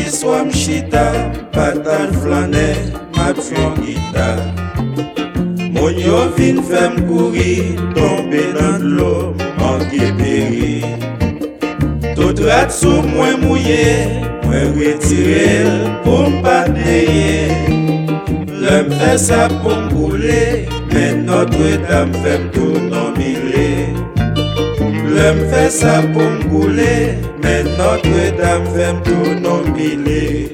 soir m'chita, patal flané, m'a fion guitare. Mon yo vin fèm courir, tomber dans l'eau, manquer périr. Tout rat sous moi mouillé, moi retiré pour m'pas payer. L'homme fait ça pour m'bouler, mais Notre-Dame fait m'tour non millé. L'homme fait ça pour m'bouler, mais Notre-Dame fait m'tour non millé.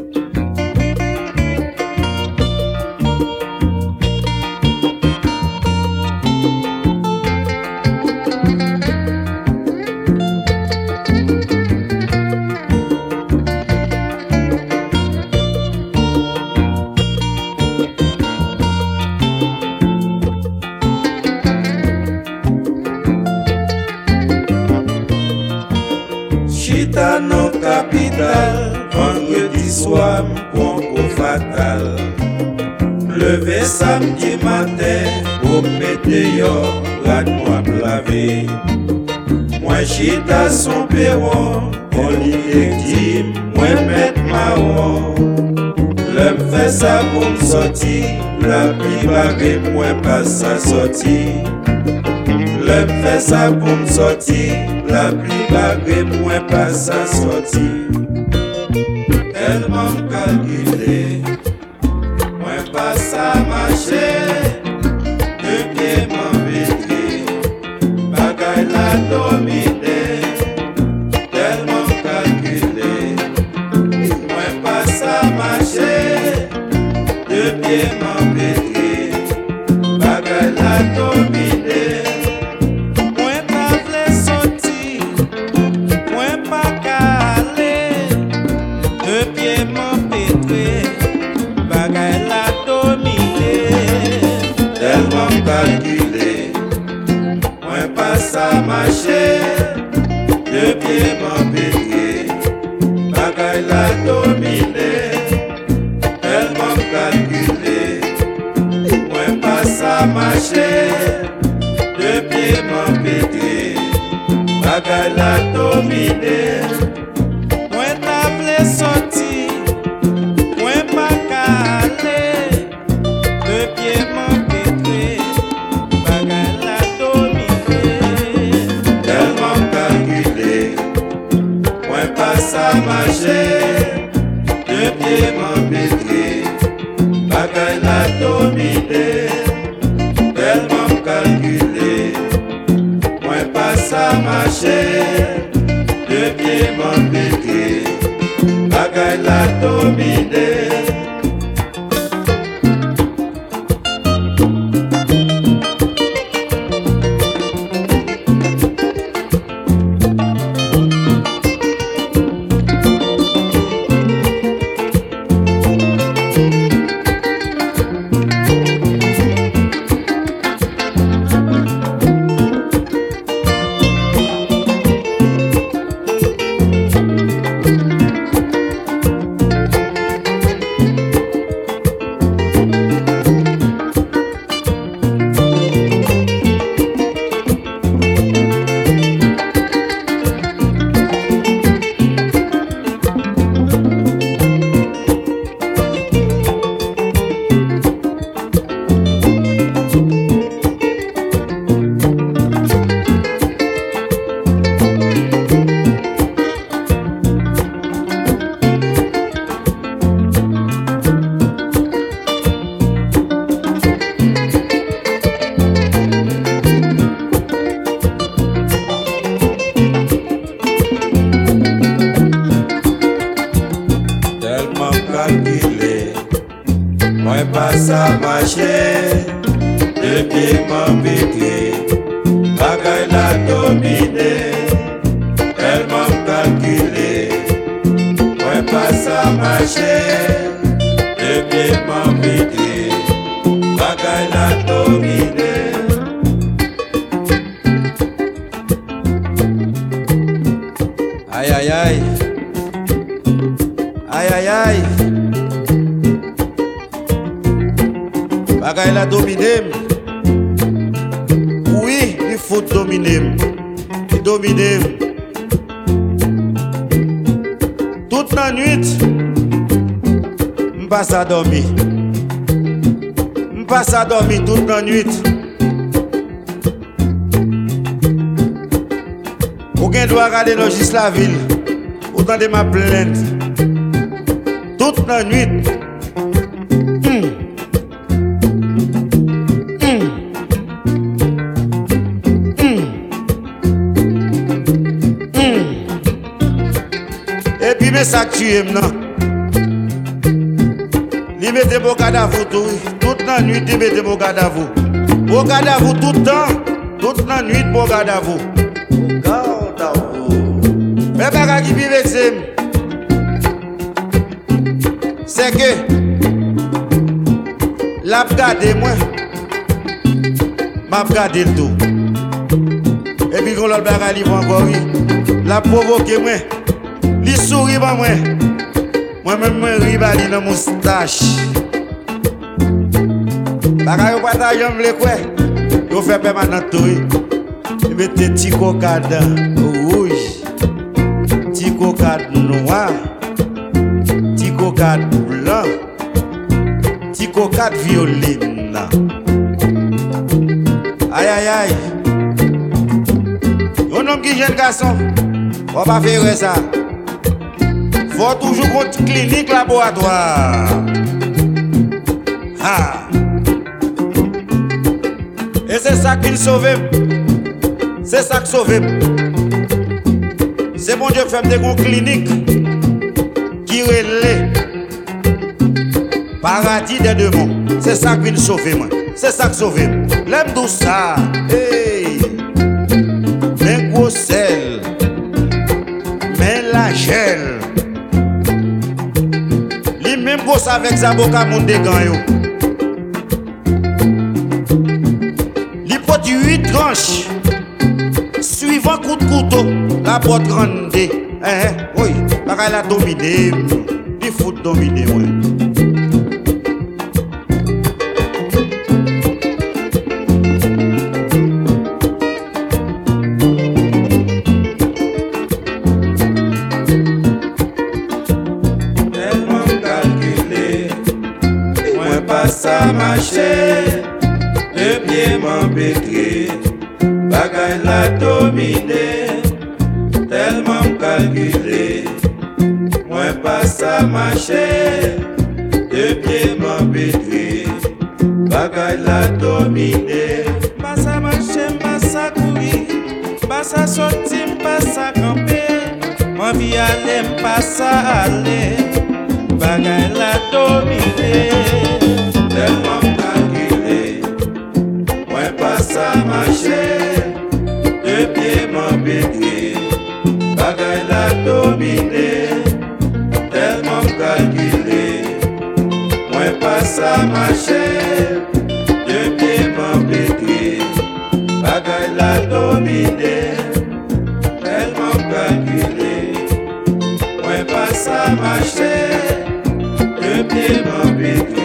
Chita non capital, vendredi soir m'pon coup fatal. Levé samedi matin, pour météo, rad moi blavé. Moi chita son perron, on l'y moi met marron. L'homme fait ça pour m'sortir, la pluie barrée, moi pas sa sortie. L'homme fait ça pour m'sortir, la pluie barrée, moi pas sa sortie. Tellement calculé, moi pas sa marcher. Deux pieds m'embêter, bagaille la dominé. Tellement calculé, moi pas sa marcher. Deux pieds m'embêter, bagaille la dominé. Calculé, moi pas ça marcher, deux pieds m'embêter, bagaille la dominé. Tellement calculé, moi pas ça marcher, deux pieds m'embêter, bagaille la dominé. Moi t'avais sorti, moi pas calé, deux pieds m'embêter. Ça marcher, deux pieds m'embêter, bagaille la dominé. Tellement calculé, moi pas ça marcher, deux pieds m'embêter, bagaille la dominé. Moi pas ça marcher, deux pieds m'embêter, bagaille la dominé, tellement calculé. Moi pas ça marcher, deux pieds m'embêter, bagaille la dominé. Aïe aïe aïe, aïe aïe aïe. Bagaille la dominer. Oui, il faut dominer. Dominer. Tout toute la nuit, m'passe à dormir. M'passe à dormir toute la nuit. Aucun doit regarder dans juste la ville. Autant de ma plainte. Toute la nuit. Et puis mais ça que tu aimes non. Il mette mon cadavre toute la nuit, il mette mon cadavre. Mon cadavre tout le temps, toute la nuit mon cadavre. Mais pas qui vive c'est que la regardé moi, m'a regardé le tout. Et puis quand l'autre bagarre livre encore oui, la provoqué moi, li sourit pas moi. Moi-même moi ribali dans moustache. Bagarre yo partage on le quoi. Yo fait permanent tout. Et mettez petit cocade rouge, petit cocade noir, petit cocade blanc, petit cocade violine. Aïe aïe aïe. Un homme qui jeune garçon, on va faire ça. Faut toujours contre clinique laboratoire. Ah. Et c'est ça qui sauve. C'est ça qui sauve. C'est mon Dieu fait des cliniques qui relève paradis des deux mondes. C'est ça qui sauve moi. C'est ça qui sauve. L'aime tout ça. Hey. Mais gros sel. Mais la gel. Lui même gros avec sa boca monde des gants yo. Lui porte 8 tranches. Suivant coup de couteau, la porte grande. Oui, pareil la dominé. Il faut dominer, ouais. Tellement calculé, moi pas ça marcher, le pied m'embêter. Bagaille la dominé, tellement calculé. Moi pas ça marcher, deux pieds m'embêter. Bagaille la dominé. Pas ça marcher, pas ça courir. Pas ça sortir, pas ça camper. Moi vie aller, pas ça aller. Bagaille la dominé, tellement calculé. Moi pas ça marcher. Deux pieds m'embêter, bagaille la dominé, tellement calculé. Moi pas ça marcher, deux pieds m'embêter, bagaille la dominé, tellement calculé. Moi pas ça marcher, deux pieds m'embêter.